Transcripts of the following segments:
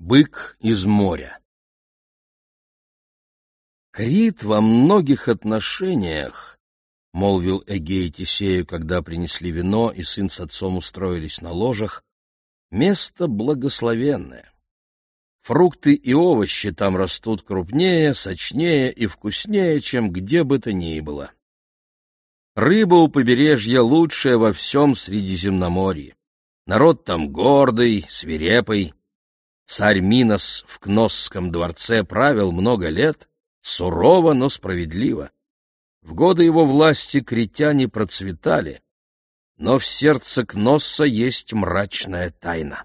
Бык из моря. Крит во многих отношениях, — молвил Эгей Тесею, когда принесли вино, и сын с отцом устроились на ложах, — место благословенное. Фрукты и овощи там растут крупнее, сочнее и вкуснее, чем где бы то ни было. Рыба у побережья лучшая во всем Средиземноморье. Народ там гордый, свирепый. Царь Минос в Кносском дворце правил много лет, сурово, но справедливо. В годы его власти критяне процветали, но в сердце Кносса есть мрачная тайна.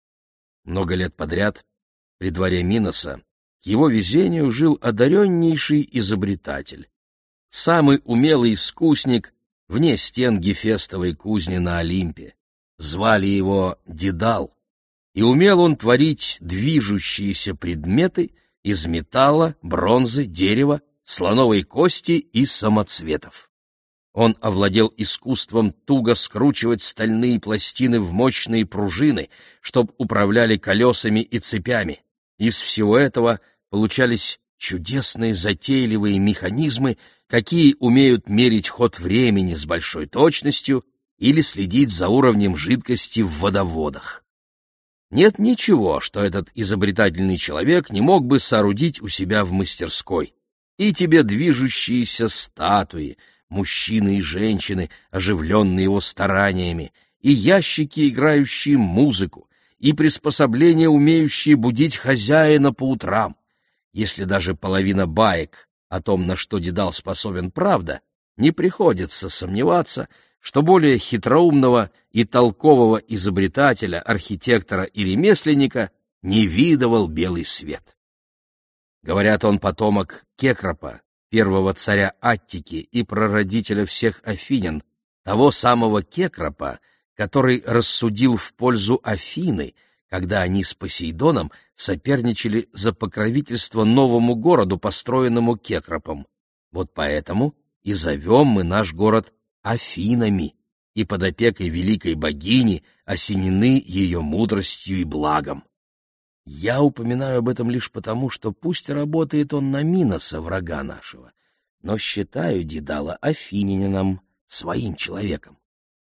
Много лет подряд при дворе Миноса к его везению жил одареннейший изобретатель, самый умелый искусник вне стен Гефестовой кузни на Олимпе. Звали его Дедал. И умел он творить движущиеся предметы из металла, бронзы, дерева, слоновой кости и самоцветов. Он овладел искусством туго скручивать стальные пластины в мощные пружины, чтоб управляли колесами и цепями. Из всего этого получались чудесные затейливые механизмы, какие умеют мерить ход времени с большой точностью или следить за уровнем жидкости в водоводах. Нет ничего, что этот изобретательный человек не мог бы соорудить у себя в мастерской. И тебе движущиеся статуи, мужчины и женщины, оживленные его стараниями, и ящики, играющие музыку, и приспособления, умеющие будить хозяина по утрам. Если даже половина баек о том, на что Дедал способен, правда, не приходится сомневаться, что более хитроумного и толкового изобретателя, архитектора и ремесленника не видывал белый свет. Говорят, он потомок Кекропа, первого царя Аттики и прародителя всех афинян, того самого Кекропа, который рассудил в пользу Афины, когда они с Посейдоном соперничали за покровительство новому городу, построенному Кекропом. Вот поэтому и зовем мы наш город Афинами, и под опекой великой богини осенены ее мудростью и благом. Я упоминаю об этом лишь потому, что пусть работает он на Миноса, врага нашего, но считаю Дедала афинянином, своим человеком.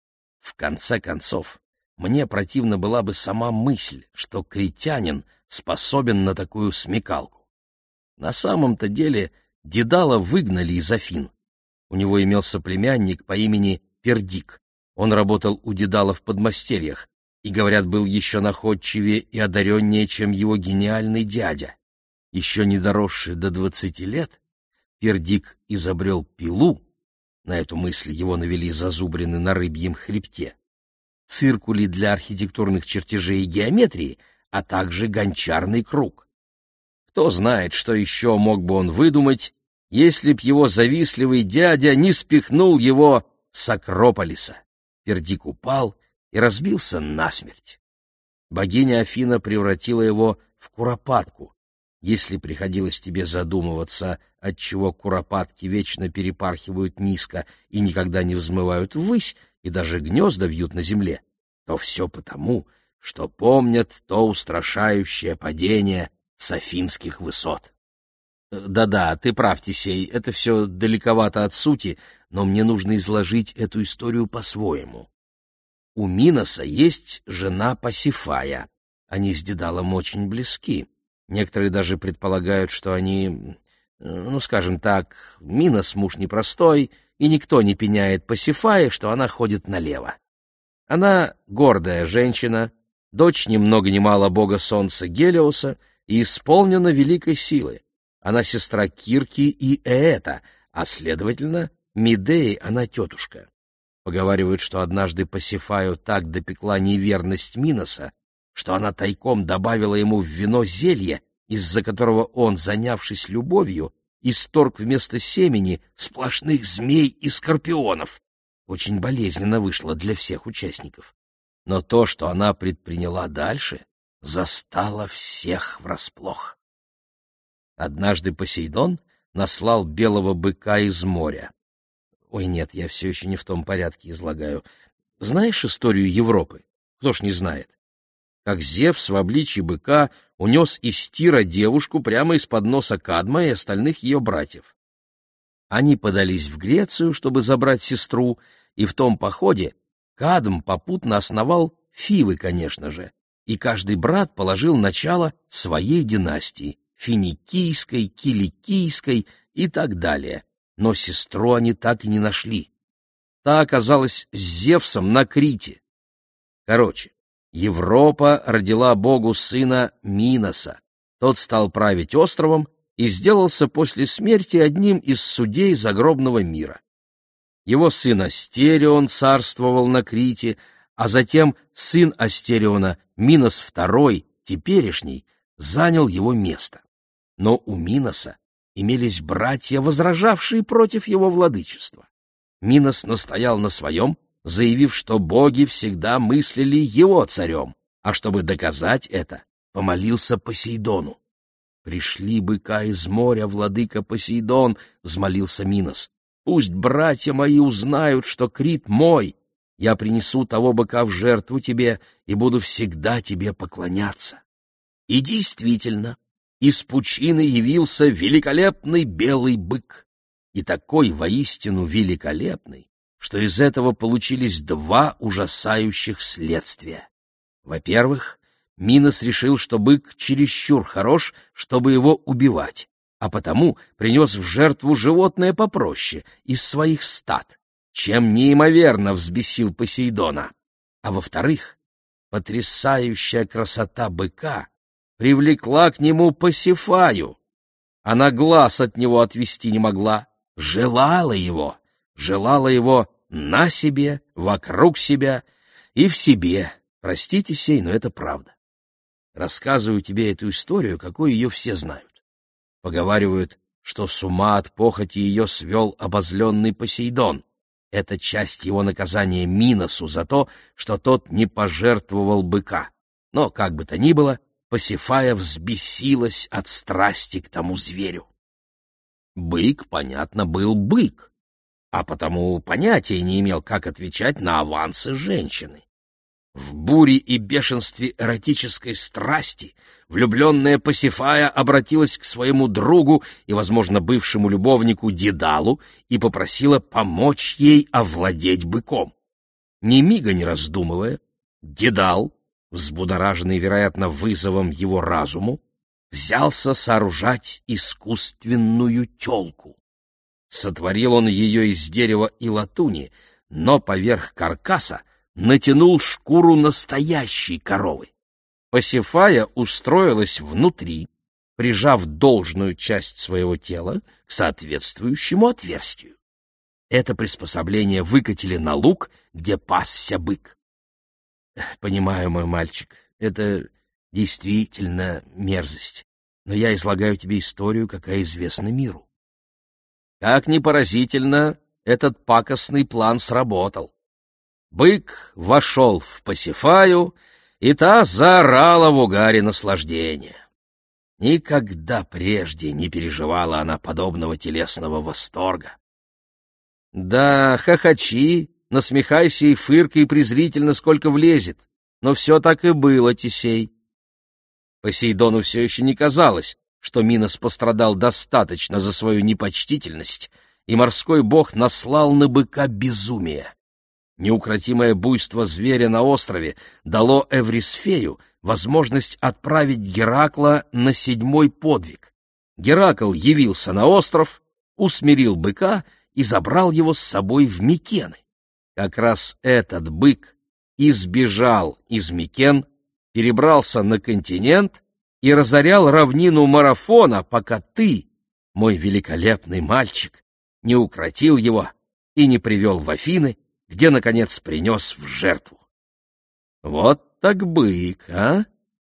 В конце концов, мне противна была бы сама мысль, что критянин способен на такую смекалку. На самом-то деле Дедала выгнали из Афин. У него имелся племянник по имени Пердик. Он работал у Дедала в подмастерьях и, говорят, был еще находчивее и одареннее, чем его гениальный дядя. Еще не доросший до 20 лет, Пердик изобрел пилу, на эту мысль его навели зазубрины на рыбьем хребте, циркули для архитектурных чертежей и геометрии, а также гончарный круг. Кто знает, что еще мог бы он выдумать, если б его завистливый дядя не спихнул его с Акрополиса. Пердик упал и разбился насмерть. Богиня Афина превратила его в куропатку. Если приходилось тебе задумываться, отчего куропатки вечно перепархивают низко и никогда не взмывают ввысь, и даже гнезда вьют на земле, то все потому, что помнят то устрашающее падение с афинских высот. Да-да, ты прав, Тесей, это все далековато от сути, но мне нужно изложить эту историю по-своему. У Миноса есть жена Пасифая. Они с Дедалом очень близки. Некоторые даже предполагают, что они, скажем так, Минос муж непростой, и никто не пеняет Пасифае, что она ходит налево. Она гордая женщина, дочь ни много ни мало бога солнца Гелиоса и исполнена великой силы. Она сестра Кирки и Ээта, а, следовательно, Медеи она тетушка. Поговаривают, что однажды Пасифаю так допекла неверность Миноса, что она тайком добавила ему в вино зелье, из-за которого он, занявшись любовью, исторг вместо семени сплошных змей и скорпионов. Очень болезненно вышло для всех участников. Но то, что она предприняла дальше, застало всех врасплох. Однажды Посейдон наслал белого быка из моря. Ой, нет, я все еще не в том порядке излагаю. Знаешь историю Европы? Кто ж не знает? как Зевс в обличье быка унес из Тира девушку прямо из-под носа Кадма и остальных ее братьев. Они подались в Грецию, чтобы забрать сестру, и в том походе Кадм попутно основал Фивы, конечно же, и каждый брат положил начало своей династии — финикийской, киликийской и так далее, но сестру они так и не нашли. Та оказалась с Зевсом на Крите. Короче, Европа родила богу сына Миноса. Тот стал править островом и сделался после смерти одним из судей загробного мира. Его сын Астерион царствовал на Крите, а затем сын Астериона, Минос II, теперешний, занял его место. Но у Миноса имелись братья, возражавшие против его владычества. Минос настоял на своем, заявив, что боги всегда мыслили его царем, а чтобы доказать это, помолился Посейдону. «Пришли быка из моря, владыка Посейдон», — взмолился Минос. «Пусть братья мои узнают, что Крит мой. Я принесу того быка в жертву тебе и буду всегда тебе поклоняться». И действительно, из пучины явился великолепный белый бык. И такой воистину великолепный, что из этого получились два ужасающих следствия. Во-первых, Минос решил, что бык чересчур хорош, чтобы его убивать, а потому принес в жертву животное попроще, из своих стад, чем неимоверно взбесил Посейдона. А во-вторых, потрясающая красота быка привлекла к нему Пасифаю. Она глаз от него отвести не могла, желала его на себе, вокруг себя и в себе. Простите сей, но это правда. Рассказываю тебе эту историю, какой ее все знают. Поговаривают, что с ума от похоти ее свел обозленный Посейдон. Это часть его наказания Миносу за то, что тот не пожертвовал быка. Но, как бы то ни было, Пасифая взбесилась от страсти к тому зверю. Бык, понятно, был бык, а потому понятия не имел, как отвечать на авансы женщины. В буре и бешенстве эротической страсти влюбленная Пасифая обратилась к своему другу и, возможно, бывшему любовнику Дедалу и попросила помочь ей овладеть быком. Ни мига не раздумывая, Дедал, взбудораженный, вероятно, вызовом его разуму, взялся сооружать искусственную тёлку. Сотворил он ее из дерева и латуни, но поверх каркаса натянул шкуру настоящей коровы. Пасифая устроилась внутри, прижав должную часть своего тела к соответствующему отверстию. Это приспособление выкатили на луг, где пасся бык. Понимаю, мой мальчик, это действительно мерзость, но я излагаю тебе историю, какая известна миру. Как ни поразительно, этот пакостный план сработал. Бык вошел в Пасифаю, и та заорала в угаре наслаждения. Никогда прежде не переживала она подобного телесного восторга. Да, хохочи, насмехайся и фыркай презрительно, сколько влезет, но все так и было, Тесей. Посейдону все еще не казалось, что Минос пострадал достаточно за свою непочтительность, и морской бог наслал на быка безумие. Неукротимое буйство зверя на острове дало Эврисфею возможность отправить Геракла на 7-й подвиг. Геракл явился на остров, усмирил быка и забрал его с собой в Микены. Как раз этот бык избежал из Микен, перебрался на континент и разорял равнину Марафона, пока ты, мой великолепный мальчик, не укротил его и не привел в Афины, где, наконец, принес в жертву. Вот так бык, а?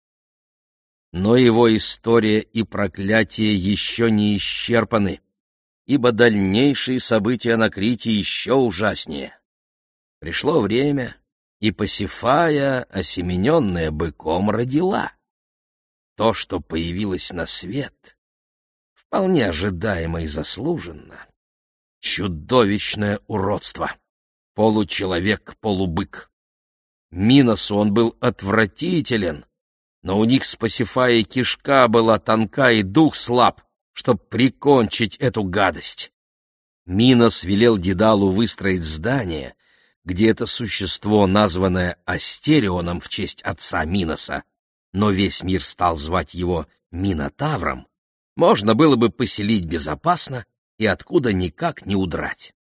Но его история и проклятие еще не исчерпаны, ибо дальнейшие события на Крите еще ужаснее. Пришло время, и Пасифая, осемененная быком, родила. То, что появилось на свет, вполне ожидаемо и заслуженно. Чудовищное уродство. Получеловек-полубык. Миносу он был отвратителен, но у них с Пасифаей кишка была тонка и дух слаб, чтоб прикончить эту гадость. Минос велел Дедалу выстроить здание, где это существо, названное Астерионом в честь отца Миноса, но весь мир стал звать его Минотавром, можно было бы поселить безопасно и откуда никак не удрать.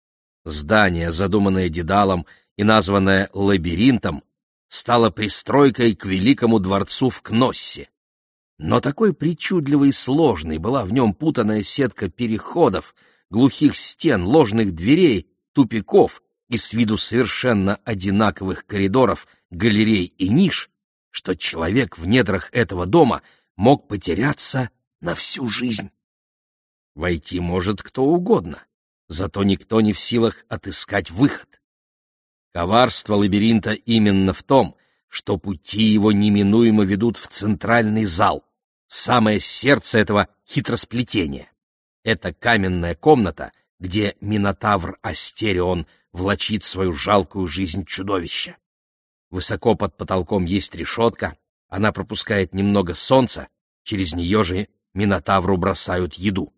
Здание, задуманное Дедалом и названное Лабиринтом, стало пристройкой к великому дворцу в Кноссе. Но такой причудливой и сложной была в нем путанная сетка переходов, глухих стен, ложных дверей, тупиков и с виду совершенно одинаковых коридоров, галерей и ниш, что человек в недрах этого дома мог потеряться на всю жизнь. Войти может кто угодно, зато никто не в силах отыскать выход. Коварство лабиринта именно в том, что пути его неминуемо ведут в центральный зал, в самое сердце этого хитросплетения. Это каменная комната, где Минотавр Астерион влачит свою жалкую жизнь чудовища. Высоко под потолком есть решетка, она пропускает немного солнца, через нее же Минотавру бросают еду.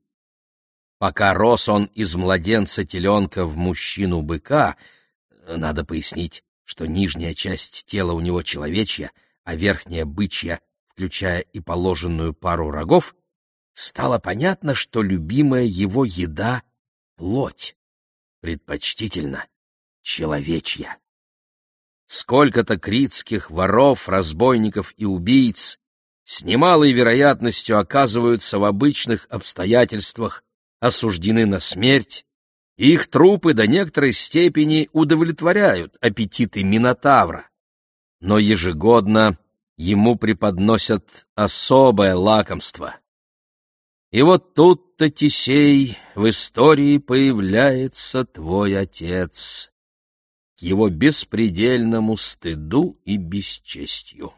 Пока рос он из младенца-теленка в мужчину-быка, надо пояснить, что нижняя часть тела у него человечья, а верхняя бычья, включая и положенную пару рогов, стало понятно, что любимая его еда — плоть, предпочтительно человечья. Сколько-то критских воров, разбойников и убийц с немалой вероятностью оказываются в обычных обстоятельствах осуждены на смерть, и их трупы до некоторой степени удовлетворяют аппетиты Минотавра. Но ежегодно ему преподносят особое лакомство. И вот тут-то, Тесей, в истории появляется твой отец, к его беспредельному стыду и бесчестью.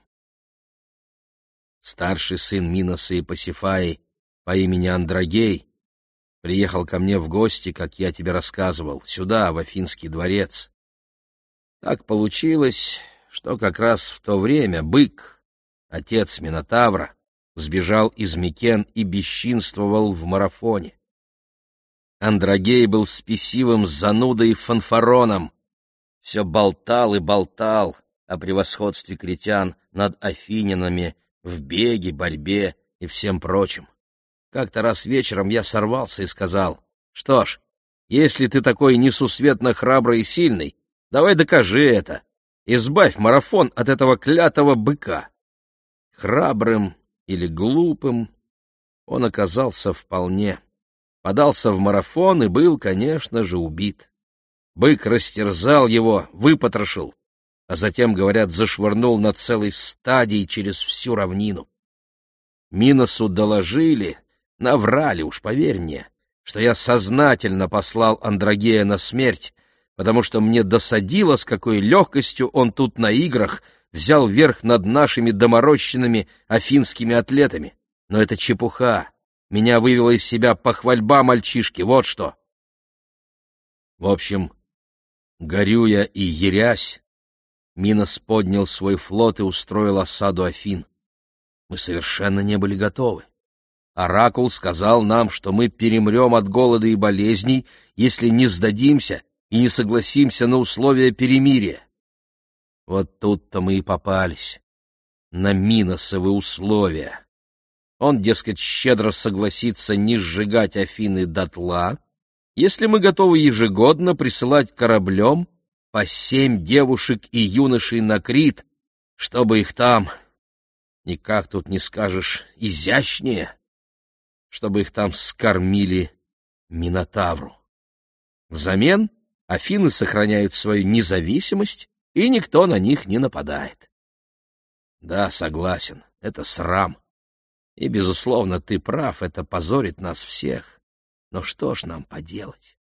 Старший сын Миноса и Пасифаи по имени Андрогей приехал ко мне в гости, как я тебе рассказывал, сюда, в Афинский дворец. Так получилось, что как раз в то время бык, отец Минотавра, сбежал из Микен и бесчинствовал в марафоне. Андрогей был спесивым занудой и фанфароном, все болтал и болтал о превосходстве критян над афинянами в беге, борьбе и всем прочем. Как-то раз вечером я сорвался и сказал: «Что ж, если ты такой несусветно храбрый и сильный, давай докажи это, избавь марафон от этого клятого быка». Храбрым или глупым он оказался вполне. Подался в марафон и был, конечно же, убит. Бык растерзал его, выпотрошил, а затем, говорят, зашвырнул на целой стадии через всю равнину. Миносу доложили, наврали, уж поверь мне, что я сознательно послал Андрогея на смерть, потому что мне досадило, с какой легкостью он тут на играх взял верх над нашими доморощенными афинскими атлетами. Но это чепуха. Меня вывела из себя похвальба мальчишки, вот что. В общем, горюя и ярясь, Минос поднял свой флот и устроил осаду Афин. Мы совершенно не были готовы. Оракул сказал нам, что мы перемрем от голода и болезней, если не сдадимся и не согласимся на условия перемирия. Вот тут-то мы и попались на Миносовы условия. Он, дескать, щедро согласится не сжигать Афины дотла, если мы готовы ежегодно присылать кораблем по 7 девушек и юношей на Крит, чтобы их там, никак тут не скажешь, изящнее, чтобы их там скормили Минотавру. Взамен Афины сохраняют свою независимость, и никто на них не нападает. Да, согласен, это срам. И, безусловно, ты прав, это позорит нас всех. Но что ж нам поделать?